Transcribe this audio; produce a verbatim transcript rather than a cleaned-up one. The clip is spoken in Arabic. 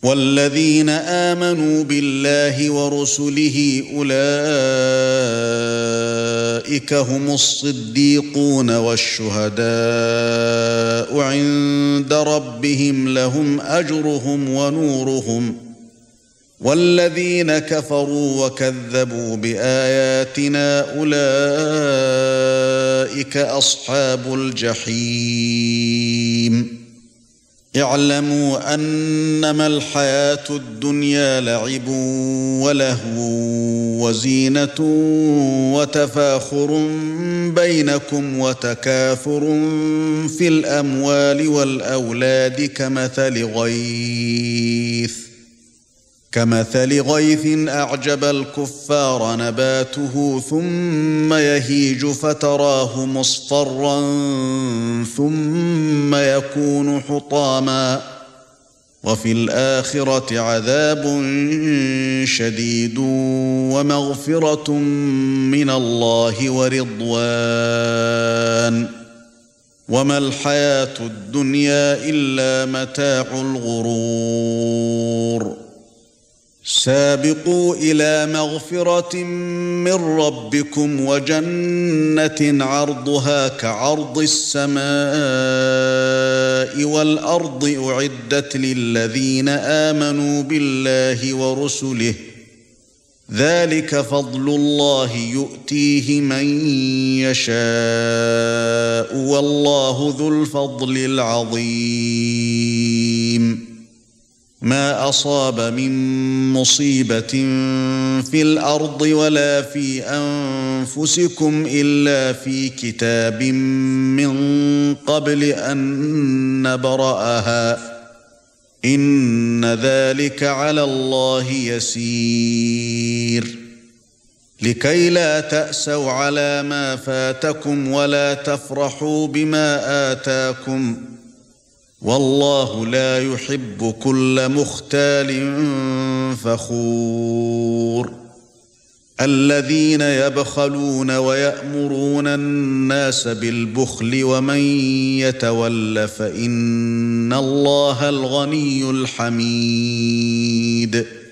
والذين آمنوا بالله ورسله أولئك هم الصديقون والشهداء عند ربهم لهم أجرهم ونورهم والذين كفروا وكذبوا بآياتنا أولئك أصحاب الجحيم اعلموا أنما الحياة الدنيا لعب ولهو وزينة وتفاخر بينكم وتكاثر في الأموال والأولاد كمثل غيث كمثل غيث أعجب الكفار نباته ثم يهيج فتراه مصفرا ثم يكون حطاما وفي الآخرة عذاب شديد ومغفرة من الله ورضوان وما الحياة الدنيا إلا متاع الغرور سابقوا إلى مغفرة من ربكم وجنة عرضها كعرض السماء والأرض أعدت للذين آمنوا بالله ورسله ذلك فضل الله يؤتيه من يشاء والله ذو الفضل العظيم ما أصاب من مصيبة في الأرض ولا في أنفسكم إلا في كتاب من قبل أن نبرأها إن ذلك على الله يسير لكي لا تأسوا على ما فاتكم ولا تفرحوا بما آتاكم والله لا يحب كل مختال فخور الذين يبخلون ويأمرون الناس بالبخل ومن يتول فإن الله الغني الحميد